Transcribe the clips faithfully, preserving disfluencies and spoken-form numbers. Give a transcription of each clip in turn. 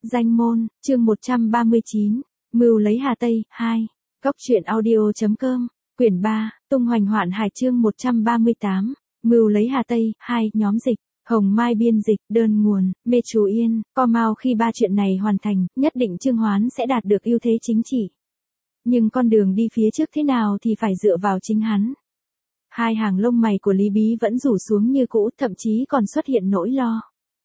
Danh môn, chương một trăm ba mươi chín, Mưu lấy Hà Tây, hai. Góc truyện audio.com, quyển ba, tung hoành hoạn hải chương một trăm ba mươi tám, Mưu lấy Hà Tây, hai. Nhóm dịch, Hồng Mai biên dịch, đơn nguồn, Mê Chú Yên, co mau khi ba chuyện này hoàn thành, nhất định Trương Hoán sẽ đạt được ưu thế chính trị. Nhưng con đường đi phía trước thế nào thì phải dựa vào chính hắn. Hai hàng lông mày của Lý Bí vẫn rủ xuống như cũ, thậm chí còn xuất hiện nỗi lo.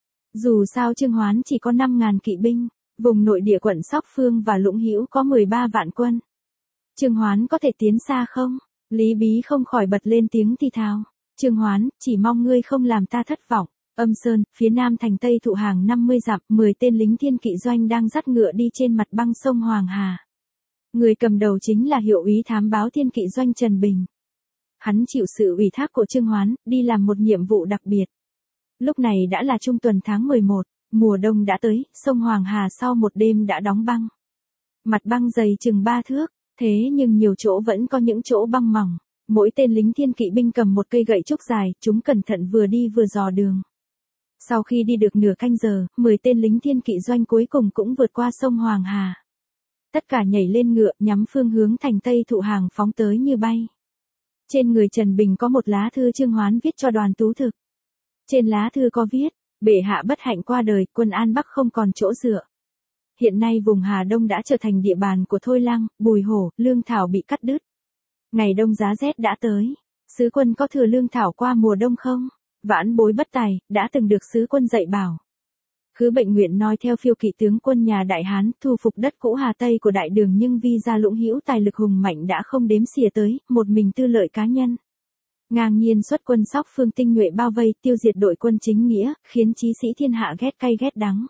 Dù sao Trương Hoán chỉ có năm ngàn kỵ binh, vùng nội địa quận Sóc Phương và Lũng Hữu có mười ba vạn quân. Trương Hoán có thể tiến xa không? Lý Bí không khỏi bật lên tiếng thì thào. Trương Hoán, chỉ mong ngươi không làm ta thất vọng. Âm Sơn, phía nam thành Tây Thụ hàng năm mươi dặm, mười tên lính thiên kỵ doanh đang dắt ngựa đi trên mặt băng sông Hoàng Hà. Người cầm đầu chính là hiệu úy thám báo thiên kỵ doanh Trần Bình. Hắn chịu sự ủy thác của Trương Hoán, đi làm một nhiệm vụ đặc biệt. Lúc này đã là trung tuần tháng mười một, mùa đông đã tới, sông Hoàng Hà sau một đêm đã đóng băng. Mặt băng dày chừng ba thước, thế nhưng nhiều chỗ vẫn có những chỗ băng mỏng. Mỗi tên lính thiên kỵ binh cầm một cây gậy trúc dài, chúng cẩn thận vừa đi vừa dò đường. Sau khi đi được nửa canh giờ, mười tên lính thiên kỵ doanh cuối cùng cũng vượt qua sông Hoàng Hà. Tất cả nhảy lên ngựa, nhắm phương hướng thành Tây Thụ hàng phóng tới như bay. Trên người Trần Bình có một lá thư Trương Hoán viết cho Đoàn Tú Thực. Trên lá thư có viết, bệ hạ bất hạnh qua đời, quân An Bắc không còn chỗ dựa. Hiện nay vùng Hà Đông đã trở thành địa bàn của Thôi Lăng, Bùi Hổ, lương thảo bị cắt đứt. Ngày đông giá rét đã tới, sứ quân có thừa lương thảo qua mùa đông không? Vãn Bối bất tài, đã từng được sứ quân dạy bảo. Khứ Bệnh nguyện nói theo phiêu kỵ tướng quân nhà Đại Hán, thu phục đất cũ Hà Tây của Đại Đường, nhưng vì gia Lũng Hữu tài lực hùng mạnh đã không đếm xỉa tới, một mình tư lợi cá nhân. Ngang nhiên xuất quân Sóc Phương tinh nhuệ bao vây, tiêu diệt đội quân chính nghĩa, khiến chí sĩ thiên hạ ghét cay ghét đắng.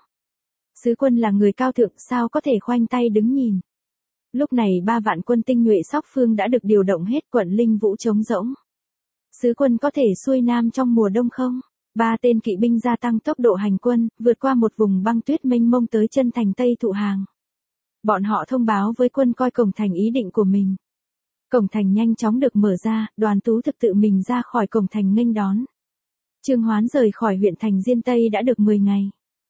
Sứ quân là người cao thượng, sao có thể khoanh tay đứng nhìn. Lúc này ba vạn quân tinh nhuệ Sóc Phương đã được điều động hết, quận Linh Vũ trống rỗng. Sứ quân có thể xuôi nam trong mùa đông không? Ba tên kỵ binh gia tăng tốc độ hành quân, vượt qua một vùng băng tuyết mênh mông tới chân thành Tây Thụ hàng. Bọn họ thông báo với quân coi cổng thành ý định của mình. Cổng thành nhanh chóng được mở ra, Đoàn Tú Thực tự mình ra khỏi cổng thành nghênh đón. Trương Hoán rời khỏi huyện thành Diên Tây đã được mười ngày.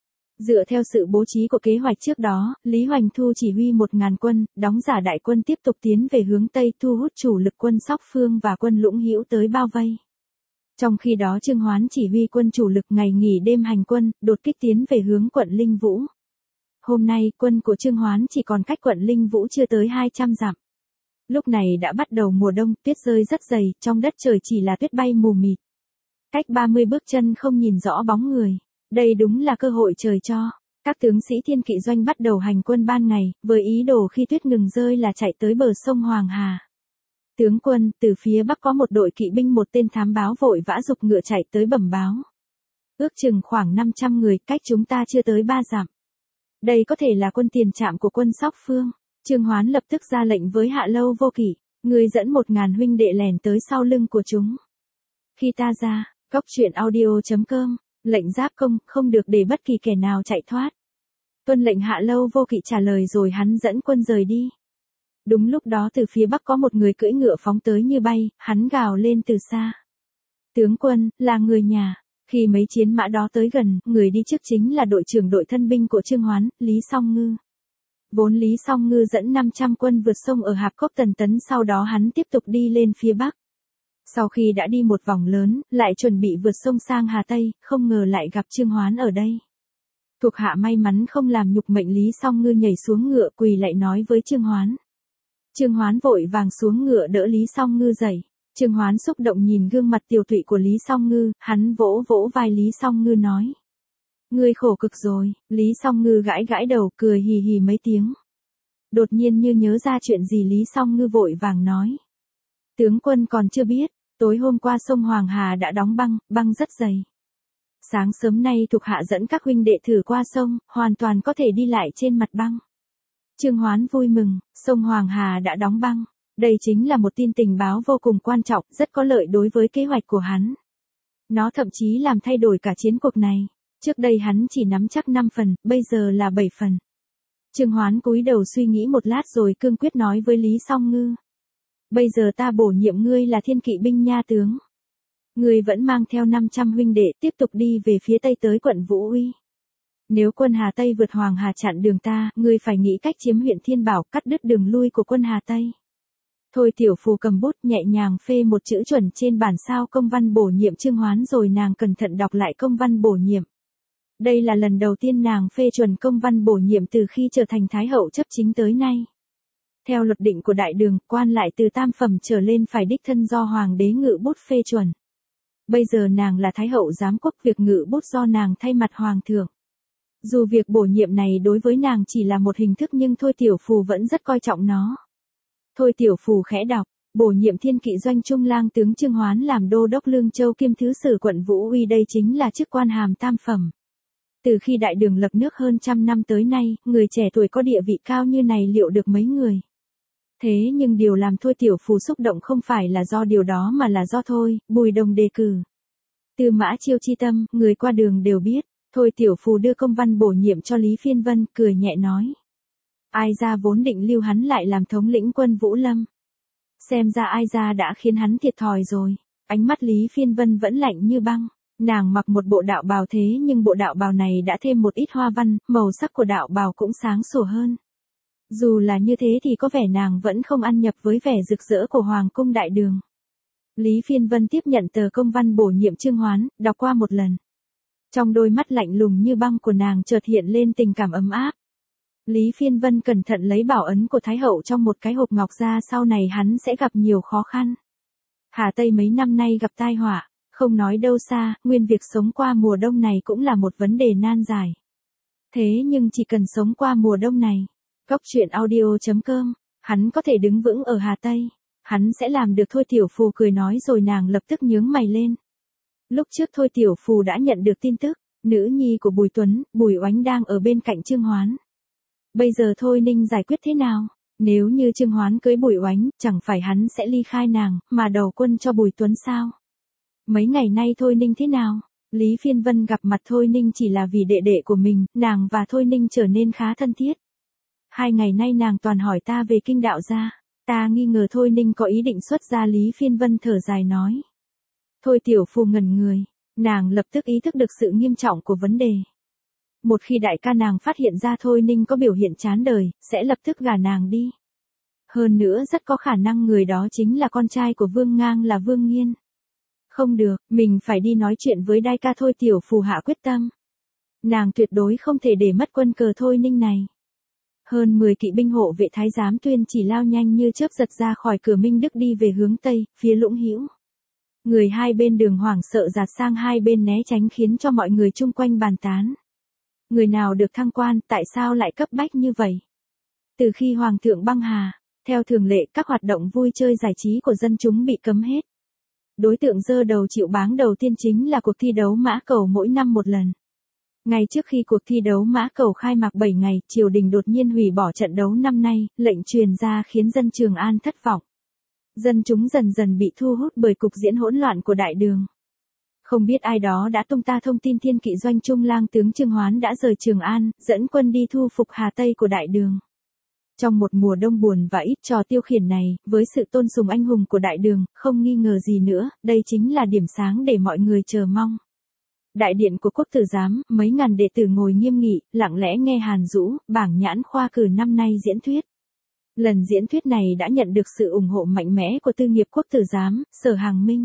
Dựa theo sự bố trí của kế hoạch trước đó, Lý Hoành Thu chỉ huy một ngàn quân, đóng giả đại quân tiếp tục tiến về hướng Tây, thu hút chủ lực quân Sóc Phương và quân Lũng Hữu tới bao vây. Trong khi đó Trương Hoán chỉ huy quân chủ lực ngày nghỉ đêm hành quân, đột kích tiến về hướng quận Linh Vũ. Hôm nay, quân của Trương Hoán chỉ còn cách quận Linh Vũ chưa tới hai trăm dặm. Lúc này đã bắt đầu mùa đông, tuyết rơi rất dày, trong đất trời chỉ là tuyết bay mù mịt. Cách ba mươi bước chân không nhìn rõ bóng người. Đây đúng là cơ hội trời cho. Các tướng sĩ thiên kỵ doanh bắt đầu hành quân ban ngày, với ý đồ khi tuyết ngừng rơi là chạy tới bờ sông Hoàng Hà. Tướng quân, từ phía bắc có một đội kỵ binh, một tên thám báo vội vã giục ngựa chạy tới bẩm báo. Ước chừng khoảng năm trăm người, cách chúng ta chưa tới ba dặm. Đây có thể là quân tiền trạm của quân Sóc Phương. Trương Hoán lập tức ra lệnh với Hạ Lâu Vô Kỵ, người dẫn một ngàn huynh đệ lèn tới sau lưng của chúng. Khi ta ra, góc truyện audio.com, lệnh giáp công, không được để bất kỳ kẻ nào chạy thoát. Tuân lệnh Hạ Lâu Vô Kỵ trả lời rồi hắn dẫn quân rời đi. Đúng lúc đó từ phía bắc có một người cưỡi ngựa phóng tới như bay, hắn gào lên từ xa. Tướng quân, là người nhà. Khi mấy chiến mã đó tới gần, người đi trước chính là đội trưởng đội thân binh của Trương Hoán, Lý Song Ngư. Vốn Lý Song Ngư dẫn năm trăm quân vượt sông ở Hạp Cốc Tần Tấn, sau đó hắn tiếp tục đi lên phía bắc. Sau khi đã đi một vòng lớn, lại chuẩn bị vượt sông sang Hà Tây, không ngờ lại gặp Trương Hoán ở đây. Thuộc hạ may mắn không làm nhục mệnh, Lý Song Ngư nhảy xuống ngựa quỳ lại nói với Trương Hoán. Trương Hoán vội vàng xuống ngựa đỡ Lý Song Ngư dậy. Trương Hoán xúc động nhìn gương mặt tiều tụy của Lý Song Ngư, hắn vỗ vỗ vai Lý Song Ngư nói. Ngươi khổ cực rồi. Lý Song Ngư gãi gãi đầu, cười hì hì mấy tiếng. Đột nhiên như nhớ ra chuyện gì, Lý Song Ngư vội vàng nói. Tướng quân còn chưa biết, tối hôm qua sông Hoàng Hà đã đóng băng, băng rất dày. Sáng sớm nay thuộc hạ dẫn các huynh đệ thử qua sông, hoàn toàn có thể đi lại trên mặt băng. Trương Hoán vui mừng, sông Hoàng Hà đã đóng băng. Đây chính là một tin tình báo vô cùng quan trọng, rất có lợi đối với kế hoạch của hắn. Nó thậm chí làm thay đổi cả chiến cuộc này. Trước đây hắn chỉ nắm chắc năm phần, bây giờ là bảy phần. Trương Hoán cúi đầu suy nghĩ một lát rồi cương quyết nói với Lý Song Ngư. Bây giờ ta bổ nhiệm ngươi là thiên kỵ binh nha tướng. Ngươi vẫn mang theo năm trăm huynh đệ tiếp tục đi về phía tây tới quận Vũ Uy. Nếu quân Hà Tây vượt Hoàng Hà chặn đường ta, ngươi phải nghĩ cách chiếm huyện Thiên Bảo, cắt đứt đường lui của quân Hà Tây. Thôi Tiểu Phù cầm bút nhẹ nhàng phê một chữ chuẩn trên bản sao công văn bổ nhiệm Trương Hoán, rồi nàng cẩn thận đọc lại công văn bổ nhiệm. Đây là lần đầu tiên nàng phê chuẩn công văn bổ nhiệm từ khi trở thành Thái hậu chấp chính tới nay. Theo luật định của đại đường, quan lại từ tam phẩm trở lên phải đích thân do hoàng đế ngự bút phê chuẩn. Bây giờ nàng là Thái hậu giám quốc, việc ngự bút do nàng thay mặt hoàng thượng. Dù việc bổ nhiệm này đối với nàng chỉ là một hình thức nhưng Thôi Tiểu Phù vẫn rất coi trọng nó. Thôi Tiểu Phù khẽ đọc, bổ nhiệm Thiên Kỵ doanh trung lang tướng Trương Hoán làm đô đốc Lương Châu kiêm thứ sử quận Vũ Uy, đây chính là chức quan hàm tam phẩm. Từ khi đại đường lập nước hơn trăm năm tới nay, người trẻ tuổi có địa vị cao như này liệu được mấy người. Thế nhưng điều làm Thôi Tiểu Phù xúc động không phải là do điều đó mà là do Thôi, Bùi Đồng đề cử. Tư Mã Chiêu chi tâm, người qua đường đều biết. Thôi Tiểu Phù đưa công văn bổ nhiệm cho Lý Phiên Vân, cười nhẹ nói. Ai ra vốn định lưu hắn lại làm thống lĩnh quân Vũ Lâm. Xem ra ai ra đã khiến hắn thiệt thòi rồi. Ánh mắt Lý Phiên Vân vẫn lạnh như băng. Nàng mặc một bộ đạo bào thế nhưng bộ đạo bào này đã thêm một ít hoa văn, màu sắc của đạo bào cũng sáng sủa hơn. Dù là như thế thì có vẻ nàng vẫn không ăn nhập với vẻ rực rỡ của Hoàng cung đại đường. Lý Phiên Vân tiếp nhận tờ công văn bổ nhiệm Trương Hoán, đọc qua một lần. Trong đôi mắt lạnh lùng như băng của nàng chợt hiện lên tình cảm ấm áp. Lý Phiên Vân cẩn thận lấy bảo ấn của Thái hậu trong một cái hộp ngọc ra, sau này hắn sẽ gặp nhiều khó khăn. Hà Tây mấy năm nay gặp tai họa, không nói đâu xa, nguyên việc sống qua mùa đông này cũng là một vấn đề nan giải. Thế nhưng chỉ cần sống qua mùa đông này, Cốc truyện audio chấm com, hắn có thể đứng vững ở Hà Tây. Hắn sẽ làm được. Thôi Tiểu Phù cười nói rồi nàng lập tức nhướng mày lên. Lúc trước Thôi Tiểu Phù đã nhận được tin tức, nữ nhi của Bùi Tuấn, Bùi Oánh đang ở bên cạnh Trương Hoán. Bây giờ Thôi Ninh giải quyết thế nào? Nếu như Trương Hoán cưới Bùi Oánh, chẳng phải hắn sẽ ly khai nàng, mà đầu quân cho Bùi Tuấn sao? Mấy ngày nay Thôi Ninh thế nào? Lý Phiên Vân gặp mặt Thôi Ninh chỉ là vì đệ đệ của mình, nàng và Thôi Ninh trở nên khá thân thiết. Hai ngày nay nàng toàn hỏi ta về kinh đạo gia. Ta nghi ngờ Thôi Ninh có ý định xuất gia. Lý Phiên Vân thở dài nói. Thôi Tiểu Phù ngẩn người, nàng lập tức ý thức được sự nghiêm trọng của vấn đề. Một khi đại ca nàng phát hiện ra Thôi Ninh có biểu hiện chán đời, sẽ lập tức gả nàng đi. Hơn nữa rất có khả năng người đó chính là con trai của Vương Ngang là Vương Nghiên. Không được, mình phải đi nói chuyện với đại ca. Thôi Tiểu Phù hạ quyết tâm. Nàng tuyệt đối không thể để mất quân cờ Thôi Ninh này. Hơn mười kỵ binh hộ vệ Thái giám Tuyên chỉ lao nhanh như chớp giật ra khỏi cửa Minh Đức đi về hướng Tây, phía Lũng Hữu. Người hai bên đường hoảng sợ giạt sang hai bên né tránh khiến cho mọi người chung quanh bàn tán. Người nào được thăng quan, tại sao lại cấp bách như vậy? Từ khi Hoàng thượng băng hà, theo thường lệ các hoạt động vui chơi giải trí của dân chúng bị cấm hết. Đối tượng giơ đầu chịu báng đầu tiên chính là cuộc thi đấu mã cầu mỗi năm một lần. Ngay trước khi cuộc thi đấu mã cầu khai mạc bảy ngày, triều đình đột nhiên hủy bỏ trận đấu năm nay, lệnh truyền ra khiến dân Trường An thất vọng. Dân chúng dần dần bị thu hút bởi cục diễn hỗn loạn của đại đường. Không biết ai đó đã tung ta thông tin Thiên Kỵ doanh trung lang tướng Trương Hoán đã rời Trường An, dẫn quân đi thu phục Hà Tây của đại đường. Trong một mùa đông buồn và ít trò tiêu khiển này, với sự tôn sùng anh hùng của đại đường, không nghi ngờ gì nữa, đây chính là điểm sáng để mọi người chờ mong. Đại điện của quốc tử giám, mấy ngàn đệ tử ngồi nghiêm nghị, lặng lẽ nghe Hàn Dũ, bảng nhãn khoa cử năm nay diễn thuyết. Lần diễn thuyết này đã nhận được sự ủng hộ mạnh mẽ của tư nghiệp quốc tử giám, Sở Hàng Minh.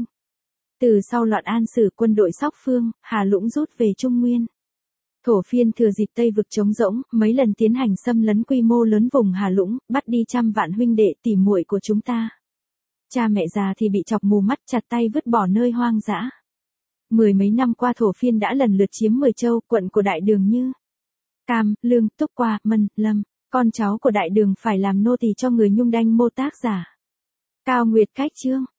Từ sau loạn An Sử, quân đội Sóc Phương, Hà Lũng rút về Trung Nguyên. Thổ Phiên thừa dịp Tây vực trống rỗng, mấy lần tiến hành xâm lấn quy mô lớn vùng Hà Lũng, bắt đi trăm vạn huynh đệ tỉ muội của chúng ta. Cha mẹ già thì bị chọc mù mắt, chặt tay vứt bỏ nơi hoang dã. Mười mấy năm qua Thổ Phiên đã lần lượt chiếm mười châu, quận của đại đường như Cam, Lương, Túc Qua, Mân, Lâm. Con cháu của đại đường phải làm nô tỳ cho người Nhung Đanh Mô Tác giả. Cao Nguyệt Cách Chương